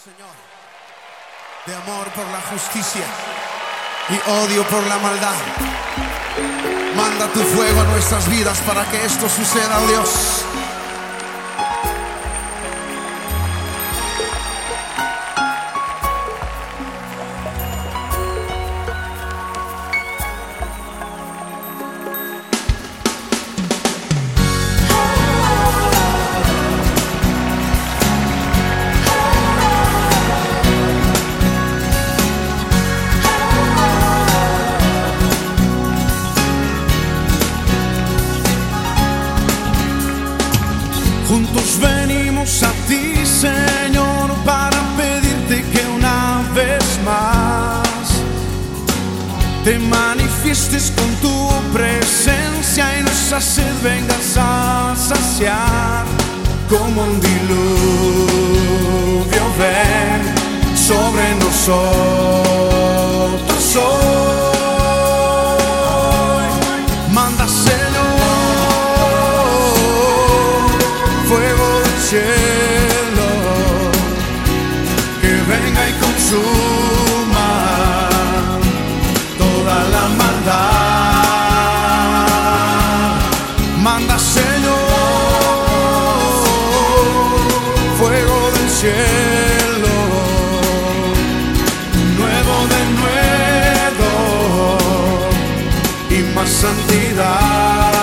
Señor, de amor por la justicia y odio por la maldad. Manda tu fuego a nuestras vidas para que esto suceda, oh Dios. Juntos venimos a ti, Señor, para pedirte que una vez más te manifiestes con tu presencia y nuestra sed vengas a saciar. Como un diluvio ven sobre nosotros hoy. Manda, Señor, fuego del cielo, que venga y consuma toda la maldad. Manda, Señor, fuego del cielo, nuevo de nuevo y más santidad.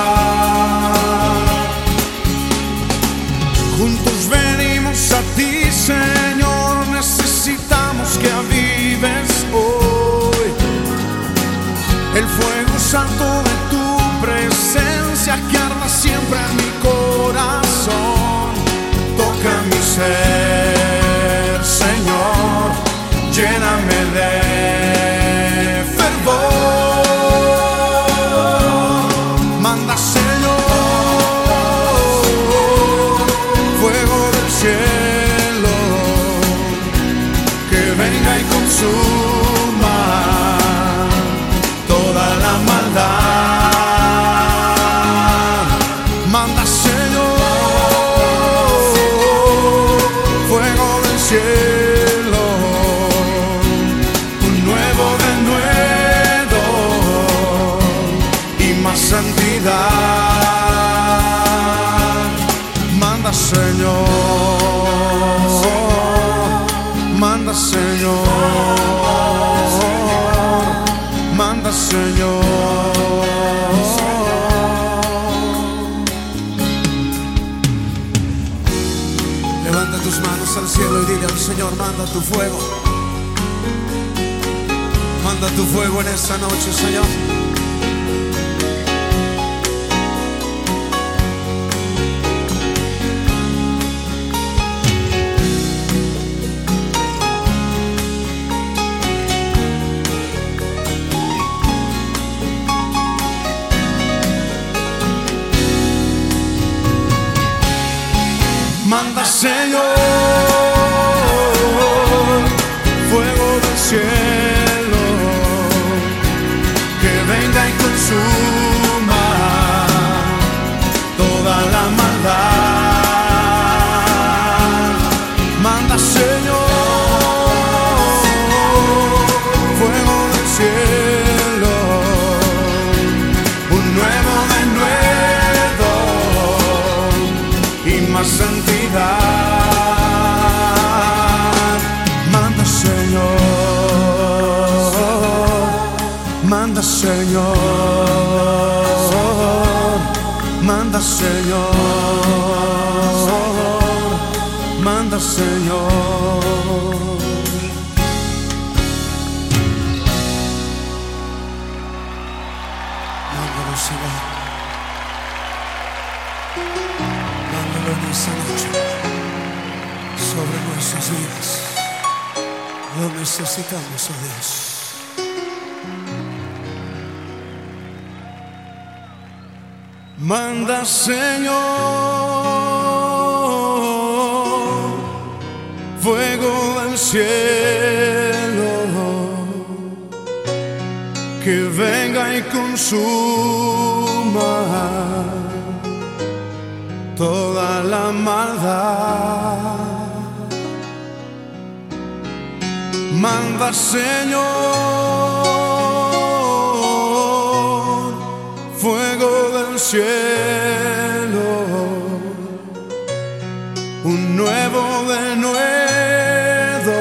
Juntos venimos a ti, Señor, necesitamos que avives hoy el fuego santo de tu presencia que arda siempre en mi corazón. Toca mi ser, Señor, lléname de fervor. Manda, cielo, que venga y consuma toda la maldad. Manda, Señor, fuego del cielo, un nuevo de nuevo y más santidad. Manda, Señor, manda, Señor, manda, Señor. Levanta tus manos al cielo y dile al Señor: manda tu fuego. Manda tu fuego en esta noche, Señor. Manda, Señor, fuego del cielo, que venga y consuma toda la maldad. Manda, Señor, fuego del cielo, un nuevo de nuevo y más santidad. Manda, Señor, manda, Señor, manda, Señor, manda, Señor. Mándalo, Señor. Mándalo en esta noche sobre nuestras vidas. Lo necesitamos, oh Dios. Manda, Señor, fuego del cielo, que venga y consuma toda la maldad. Manda, Señor, fuego del cielo, un nuevo denuedo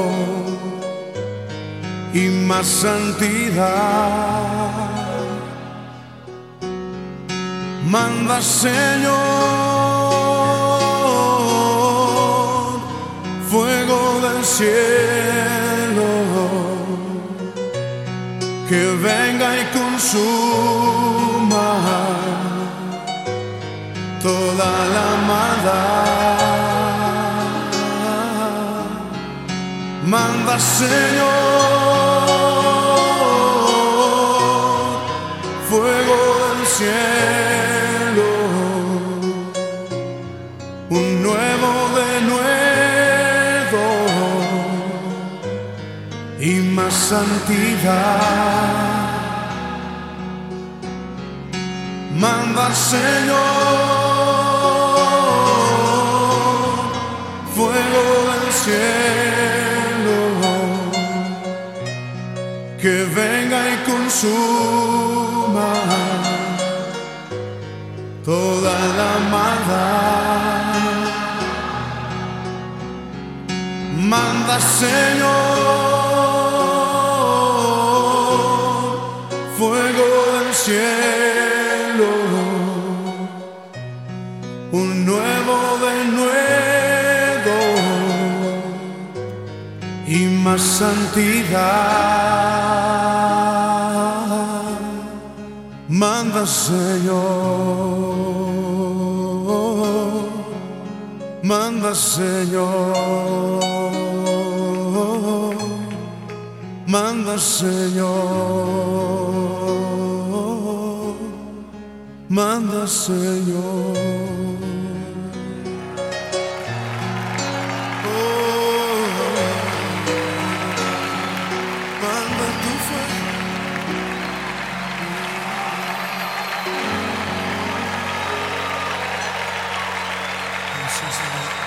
y más santidad. Manda, Señor, fuego del cielo, que venga y consuma toda la maldad. Manda, Señor, fuego del cielo, un nuevo denuedo y más santidad. Manda, Señor, fuego del cielo, que venga y consuma toda la maldad. Manda, Señor, fuego del cielo, un nuevo denuedo y más santidad. Manda, Señor, manda, Señor, manda, Señor, manda, Señor. Manda tu fuego. Gracias, Señor.